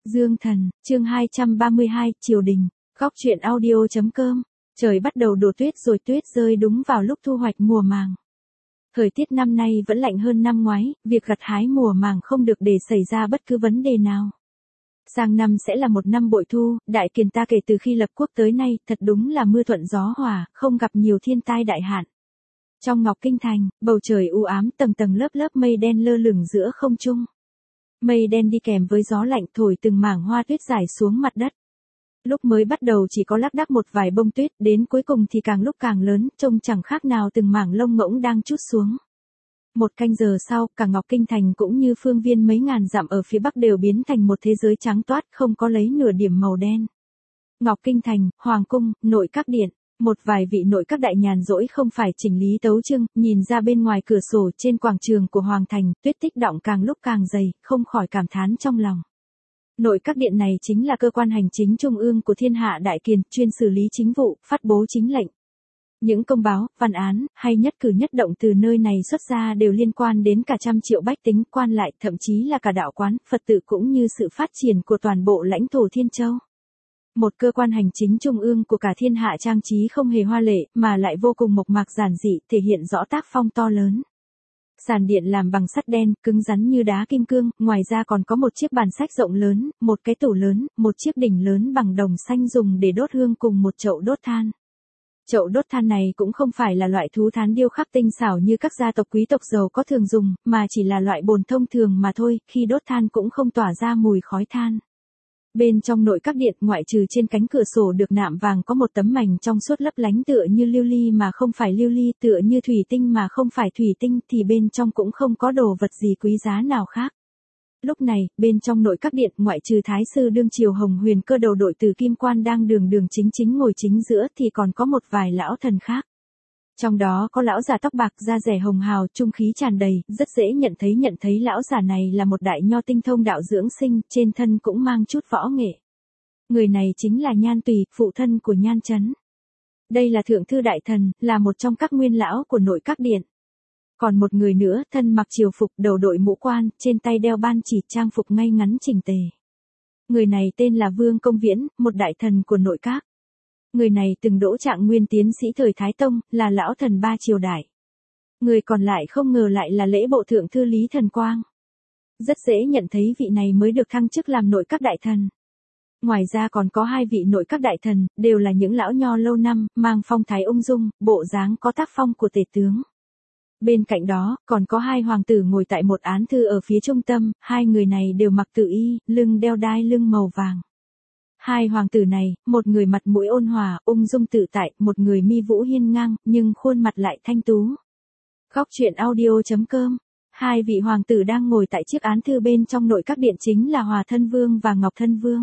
Dương Thần, chương 232, Triều Đình, góc truyện audio.com. Trời bắt đầu đổ tuyết rồi, tuyết rơi đúng vào lúc thu hoạch mùa màng. Thời tiết năm nay vẫn lạnh hơn năm ngoái, việc gặt hái mùa màng không được để xảy ra bất cứ vấn đề nào. Sang năm sẽ là một năm bội thu, Đại Kiền ta kể từ khi lập quốc tới nay, thật đúng là mưa thuận gió hòa, không gặp nhiều thiên tai đại hạn. Trong Ngọc Kinh Thành, bầu trời u ám, tầng tầng lớp lớp mây đen lơ lửng giữa không trung. Mây đen đi kèm với gió lạnh thổi từng mảng hoa tuyết rải xuống mặt đất. Lúc mới bắt đầu chỉ có lác đác một vài bông tuyết, đến cuối cùng thì càng lúc càng lớn, trông chẳng khác nào từng mảng lông ngỗng đang trút xuống. Một canh giờ sau, cả Ngọc Kinh Thành cũng như phương viên mấy ngàn dặm ở phía bắc đều biến thành một thế giới trắng toát, không có lấy nửa điểm màu đen. Ngọc Kinh Thành, Hoàng cung, nội các điện. Một vài vị nội các đại nhàn rỗi không phải chỉnh lý tấu chương, nhìn ra bên ngoài cửa sổ trên quảng trường của Hoàng thành, tuyết tích đọng càng lúc càng dày, không khỏi cảm thán trong lòng. Nội các điện này chính là cơ quan hành chính trung ương của thiên hạ Đại Kiền, chuyên xử lý chính vụ, phát bố chính lệnh. Những công báo, văn án, hay nhất cử nhất động từ nơi này xuất ra đều liên quan đến cả trăm triệu bách tính, quan lại, thậm chí là cả đạo quán, Phật tử cũng như sự phát triển của toàn bộ lãnh thổ Thiên Châu. Một cơ quan hành chính trung ương của cả thiên hạ trang trí không hề hoa lệ, mà lại vô cùng mộc mạc giản dị, thể hiện rõ tác phong to lớn. Sàn điện làm bằng sắt đen, cứng rắn như đá kim cương, ngoài ra còn có một chiếc bàn sách rộng lớn, một cái tủ lớn, một chiếc đỉnh lớn bằng đồng xanh dùng để đốt hương cùng một chậu đốt than. Chậu đốt than này cũng không phải là loại thú thán điêu khắc tinh xảo như các gia tộc quý tộc giàu có thường dùng, mà chỉ là loại bồn thông thường mà thôi, khi đốt than cũng không tỏa ra mùi khói than. Bên trong nội các điện, ngoại trừ trên cánh cửa sổ được nạm vàng có một tấm mảnh trong suốt lấp lánh tựa như lưu ly mà không phải lưu ly, tựa như thủy tinh mà không phải thủy tinh, thì bên trong cũng không có đồ vật gì quý giá nào khác. Lúc này, bên trong nội các điện, ngoại trừ Thái sư đương triều Hồng Huyền cơ đầu đội từ kim quan đang đường đường chính chính ngồi chính giữa thì còn có một vài lão thần khác. Trong đó có lão già tóc bạc da rẻ hồng hào, trung khí tràn đầy, rất dễ nhận thấy lão già này là một đại nho tinh thông đạo dưỡng sinh, trên thân cũng mang chút võ nghệ. Người này chính là Nhan Tùy, phụ thân của Nhan Chấn. Đây là thượng thư đại thần, là một trong các nguyên lão của nội các điện. Còn một người nữa, thân mặc triều phục, đầu đội mũ quan, trên tay đeo ban chỉ, trang phục ngay ngắn chỉnh tề. Người này tên là Vương Công Viễn, một đại thần của nội các. Người này từng đỗ trạng nguyên tiến sĩ thời Thái Tông, là lão thần ba triều đại. Người còn lại không ngờ lại là lễ bộ thượng thư Lý Thần Quang. Rất dễ nhận thấy vị này mới được thăng chức làm nội các đại thần. Ngoài ra còn có hai vị nội các đại thần, đều là những lão nho lâu năm, mang phong thái ung dung, bộ dáng có tác phong của tể tướng. Bên cạnh đó, còn có hai hoàng tử ngồi tại một án thư ở phía trung tâm, hai người này đều mặc tự y, lưng đeo đai lưng màu vàng. Hai hoàng tử này, một người mặt mũi ôn hòa, ung dung tự tại, một người mi vũ hiên ngang, nhưng khuôn mặt lại thanh tú. Góc truyện audio.com. Hai vị hoàng tử đang ngồi tại chiếc án thư bên trong nội các điện chính là Hòa Thân Vương và Ngọc Thân Vương.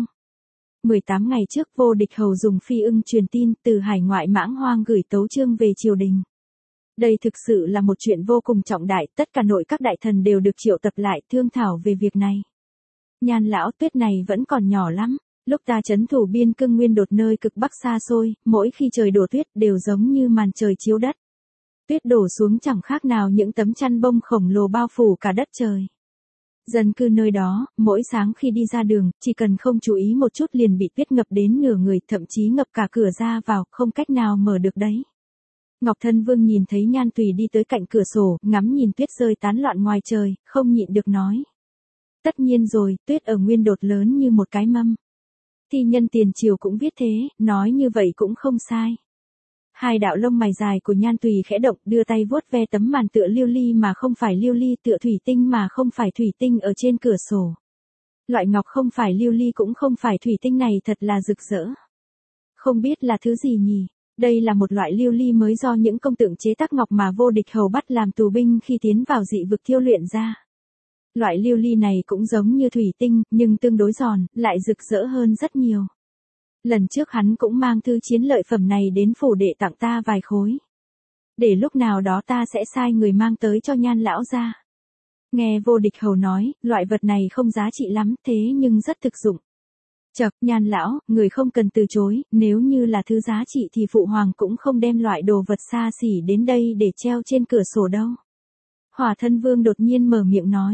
18 ngày trước, Vô Địch Hầu dùng phi ưng truyền tin từ hải ngoại Mãng Hoang gửi tấu chương về triều đình. Đây thực sự là một chuyện vô cùng trọng đại, tất cả nội các đại thần đều được triệu tập lại thương thảo về việc này. Nhan lão, tuyết này vẫn còn nhỏ lắm. Lúc ta trấn thủ biên cương Nguyên Đột nơi cực bắc xa xôi, mỗi khi trời đổ tuyết đều giống như màn trời chiếu đất. Tuyết đổ xuống chẳng khác nào những tấm chăn bông khổng lồ bao phủ cả đất trời. Dân cư nơi đó, mỗi sáng khi đi ra đường, chỉ cần không chú ý một chút liền bị tuyết ngập đến nửa người, thậm chí ngập cả cửa ra vào, không cách nào mở được đấy. Ngọc Thân Vương nhìn thấy Nhan Tùy đi tới cạnh cửa sổ, ngắm nhìn tuyết rơi tán loạn ngoài trời, không nhịn được nói. Tất nhiên rồi, tuyết ở Nguyên Đột lớn như một cái mâm. Thi nhân tiền triều cũng viết thế, nói như vậy cũng không sai. Hai đạo lông mày dài của Nhan Tùy khẽ động, đưa tay vuốt ve tấm màn tựa lưu ly mà không phải lưu ly, tựa thủy tinh mà không phải thủy tinh ở trên cửa sổ. Loại ngọc không phải lưu ly cũng không phải thủy tinh này thật là rực rỡ. Không biết là thứ gì nhỉ? Đây là một loại lưu ly mới do những công tượng chế tác ngọc mà Vô Địch Hầu bắt làm tù binh khi tiến vào dị vực thiêu luyện ra. Loại lưu ly này cũng giống như thủy tinh, nhưng tương đối giòn, lại rực rỡ hơn rất nhiều. Lần trước hắn cũng mang thư chiến lợi phẩm này đến phủ để tặng ta vài khối. Để lúc nào đó ta sẽ sai người mang tới cho Nhan lão ra. Nghe Vô Địch Hầu nói, loại vật này không giá trị lắm, thế nhưng rất thực dụng. Chậc, Nhan lão, người không cần từ chối, nếu như là thứ giá trị thì phụ hoàng cũng không đem loại đồ vật xa xỉ đến đây để treo trên cửa sổ đâu. Hòa Thân Vương đột nhiên mở miệng nói.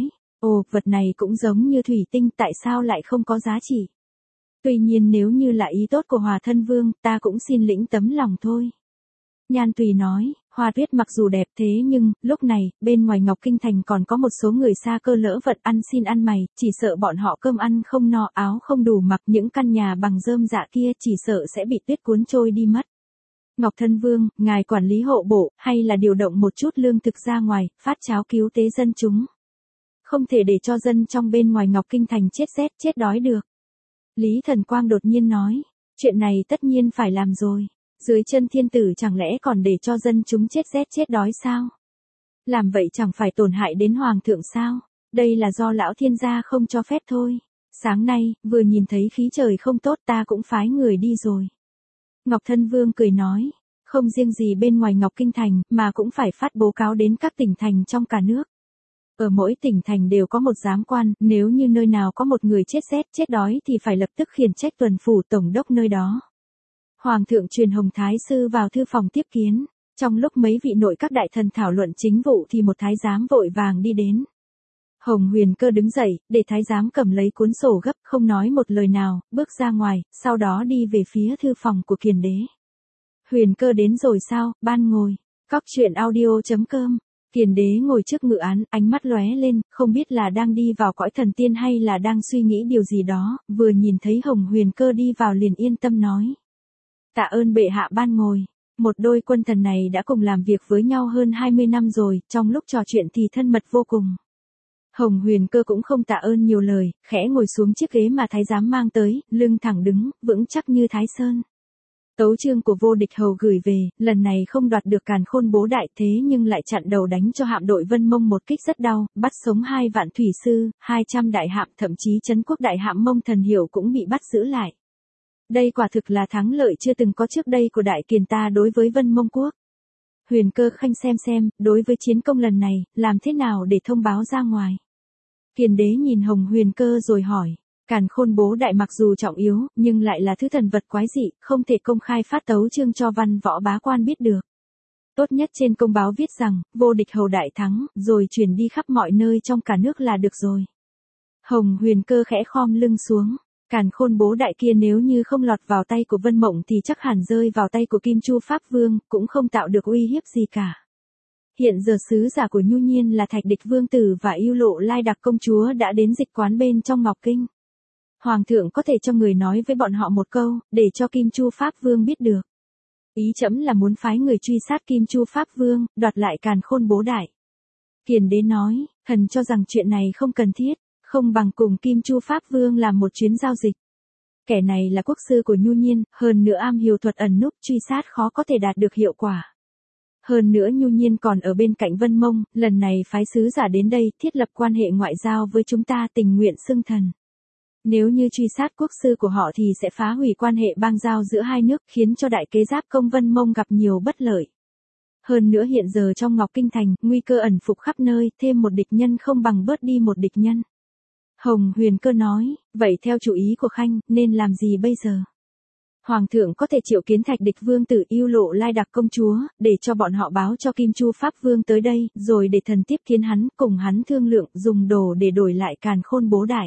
Ồ, vật này cũng giống như thủy tinh, tại sao lại không có giá trị? Tuy nhiên nếu như là ý tốt của Hòa Thân Vương, ta cũng xin lĩnh tấm lòng thôi. Nhan Tùy nói, hoa tuyết mặc dù đẹp thế nhưng, lúc này, bên ngoài Ngọc Kinh Thành còn có một số người xa cơ lỡ vật ăn xin ăn mày, chỉ sợ bọn họ cơm ăn không no, áo không đủ mặc, những căn nhà bằng rơm rạ kia chỉ sợ sẽ bị tuyết cuốn trôi đi mất. Ngọc Thân Vương, ngài quản lý hộ bộ, hay là điều động một chút lương thực ra ngoài, phát cháo cứu tế dân chúng. Không thể để cho dân trong bên ngoài Ngọc Kinh Thành chết rét, chết đói được. Lý Thần Quang đột nhiên nói, chuyện này tất nhiên phải làm rồi. Dưới chân thiên tử chẳng lẽ còn để cho dân chúng chết rét chết đói sao? Làm vậy chẳng phải tổn hại đến hoàng thượng sao? Đây là do lão thiên gia không cho phép thôi. Sáng nay, vừa nhìn thấy khí trời không tốt ta cũng phái người đi rồi. Ngọc Thân Vương cười nói, không riêng gì bên ngoài Ngọc Kinh Thành mà cũng phải phát báo cáo đến các tỉnh thành trong cả nước. Ở mỗi tỉnh thành đều có một giám quan, nếu như nơi nào có một người chết rét chết đói thì phải lập tức khiển trách tuần phủ tổng đốc nơi đó. Hoàng thượng truyền Hồng Thái Sư vào thư phòng tiếp kiến, trong lúc mấy vị nội các đại thần thảo luận chính vụ thì một thái giám vội vàng đi đến. Hồng Huyền Cơ đứng dậy, để thái giám cầm lấy cuốn sổ gấp, không nói một lời nào, bước ra ngoài, sau đó đi về phía thư phòng của Kiền Đế. Huyền Cơ đến rồi sao, ban ngồi. Cóc truyện audio.com. Kiền Đế ngồi trước ngự án, ánh mắt lóe lên, không biết là đang đi vào cõi thần tiên hay là đang suy nghĩ điều gì đó, vừa nhìn thấy Hồng Huyền Cơ đi vào liền yên tâm nói. Tạ ơn bệ hạ ban ngồi. Một đôi quân thần này đã cùng làm việc với nhau hơn 20 năm rồi, trong lúc trò chuyện thì thân mật vô cùng. Hồng Huyền Cơ cũng không tạ ơn nhiều lời, khẽ ngồi xuống chiếc ghế mà thái giám mang tới, lưng thẳng đứng, vững chắc như Thái Sơn. Tấu chương của Vô Địch Hầu gửi về, lần này không đoạt được Càn Khôn Bố Đại thế nhưng lại chặn đầu đánh cho hạm đội Vân Mông một kích rất đau, bắt sống 2 vạn thủy sư, 200 đại hạm, thậm chí trấn quốc đại hạm Mông Thần Hiểu cũng bị bắt giữ lại. Đây quả thực là thắng lợi chưa từng có trước đây của Đại Kiền ta đối với Vân Mông Quốc. Huyền Cơ khanh xem, đối với chiến công lần này, làm thế nào để thông báo ra ngoài? Kiền Đế nhìn Hồng Huyền Cơ rồi hỏi, Càn Khôn Bố Đại mặc dù trọng yếu, nhưng lại là thứ thần vật quái dị, không thể công khai phát tấu chương cho văn võ bá quan biết được. Tốt nhất trên công báo viết rằng, Vô Địch Hầu đại thắng, rồi truyền đi khắp mọi nơi trong cả nước là được rồi. Hồng Huyền Cơ khẽ khom lưng xuống. Càn Khôn Bố Đại kia nếu như không lọt vào tay của Vân Mộng thì chắc hẳn rơi vào tay của Kim Chu Pháp Vương, cũng không tạo được uy hiếp gì cả. Hiện giờ sứ giả của Nhu Nhiên là Thạch Địch Vương Tử và Yêu Lộ Lai Đặc Công Chúa đã đến dịch quán bên trong Ngọc Kinh. Hoàng thượng có thể cho người nói với bọn họ một câu, để cho Kim Chu Pháp Vương biết được. Ý trẫm là muốn phái người truy sát Kim Chu Pháp Vương, đoạt lại Càn Khôn Bố Đại. Kiền Đế nói, thần cho rằng chuyện này không cần thiết. Không bằng cùng Kim Chu Pháp Vương làm một chuyến giao dịch. Kẻ này là quốc sư của Nhu Nhiên, hơn nữa am hiểu thuật ẩn núp truy sát khó có thể đạt được hiệu quả. Hơn nữa Nhu Nhiên còn ở bên cạnh Vân Mông, lần này phái sứ giả đến đây thiết lập quan hệ ngoại giao với chúng ta tình nguyện xưng thần. Nếu như truy sát quốc sư của họ thì sẽ phá hủy quan hệ bang giao giữa hai nước khiến cho đại kế giáp công Vân Mông gặp nhiều bất lợi. Hơn nữa hiện giờ trong Ngọc Kinh Thành, nguy cơ ẩn phục khắp nơi, thêm một địch nhân không bằng bớt đi một địch nhân. Hồng Huyền Cơ nói, vậy theo chủ ý của khanh, nên làm gì bây giờ? Hoàng thượng có thể triệu kiến Thạch Địch Vương Tử Yêu Lộ Lai Đặc Công Chúa, để cho bọn họ báo cho Kim Chu Pháp Vương tới đây, rồi để thần tiếp kiến hắn, cùng hắn thương lượng, dùng đồ để đổi lại Càn Khôn Bố Đại.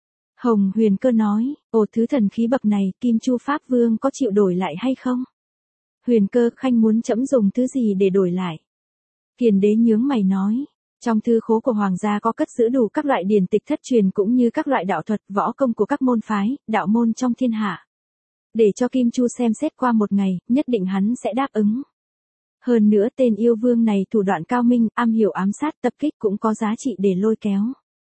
Hồng Huyền Cơ nói, ồ thứ thần khí bậc này, Kim Chu Pháp Vương có chịu đổi lại hay không? Huyền Cơ khanh muốn trẫm dùng thứ gì để đổi lại? Kiền Đế nhướng mày nói. Trong thư khố của Hoàng gia có cất giữ đủ các loại điển tịch thất truyền cũng như các loại đạo thuật, võ công của các môn phái, đạo môn trong thiên hạ. Để cho Kim Chu xem xét qua một ngày, nhất định hắn sẽ đáp ứng. Hơn nữa tên yêu vương này thủ đoạn cao minh, am hiểu ám sát tập kích cũng có giá trị để lôi kéo.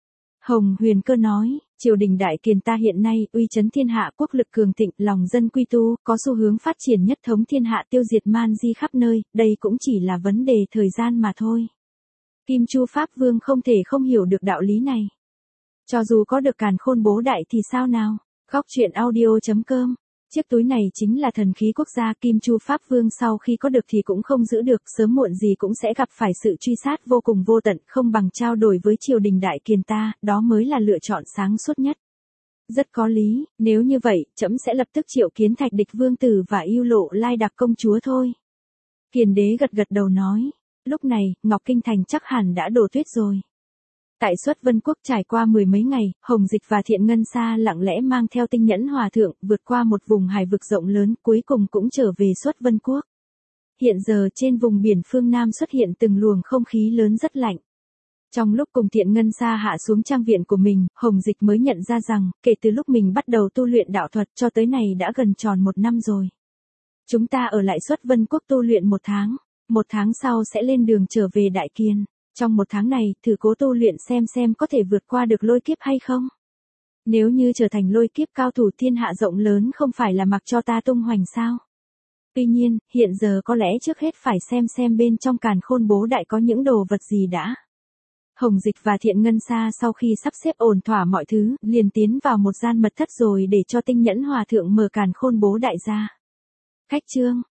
Hồng Huyền Cơ nói, triều đình Đại Kiền ta hiện nay uy chấn thiên hạ, quốc lực cường thịnh, lòng dân quy tu, có xu hướng phát triển nhất thống thiên hạ, tiêu diệt man di khắp nơi, đây cũng chỉ là vấn đề thời gian mà thôi. Kim Chu Pháp Vương không thể không hiểu được đạo lý này. Cho dù có được Càn Khôn Bố Đại thì sao nào? Góc truyện audio.com. Chiếc túi này chính là thần khí quốc gia. Kim Chu Pháp Vương sau khi có được thì cũng không giữ được, sớm muộn gì cũng sẽ gặp phải sự truy sát vô cùng vô tận, không bằng trao đổi với triều đình Đại Kiền ta, đó mới là lựa chọn sáng suốt nhất. Rất có lý, nếu như vậy, trẫm sẽ lập tức triệu kiến Thạch Địch Vương Tử và Yêu Lộ Lai Đặc Công Chúa thôi. Kiền Đế gật gật đầu nói. Lúc này, Ngọc Kinh Thành chắc hẳn đã đổ tuyết rồi. Tại Xuất Vân Quốc trải qua mười mấy ngày, Hồng Dịch và Thiện Ngân Sa lặng lẽ mang theo Tinh Nhẫn Hòa Thượng vượt qua một vùng hải vực rộng lớn, cuối cùng cũng trở về Xuất Vân Quốc. Hiện giờ trên vùng biển phương Nam xuất hiện từng luồng không khí lớn rất lạnh. Trong lúc cùng Thiện Ngân Sa hạ xuống trang viện của mình, Hồng Dịch mới nhận ra rằng, kể từ lúc mình bắt đầu tu luyện đạo thuật cho tới này đã gần tròn 1 năm rồi. Chúng ta ở lại Xuất Vân Quốc tu luyện 1 tháng, 1 tháng sau sẽ lên đường trở về Đại Kiên. Trong 1 tháng này, thử cố tu luyện xem có thể vượt qua được lôi kiếp hay không. Nếu như trở thành lôi kiếp cao thủ thiên hạ rộng lớn không phải là mặc cho ta tung hoành sao? Tuy nhiên, hiện giờ có lẽ trước hết phải xem bên trong Càn Khôn Bố Đại có những đồ vật gì đã. Hồng Dịch và Thiện Ngân Sa sau khi sắp xếp ổn thỏa mọi thứ, liền tiến vào một gian mật thất rồi để cho Tinh Nhẫn Hòa Thượng mở Càn Khôn Bố Đại ra. Khách chương,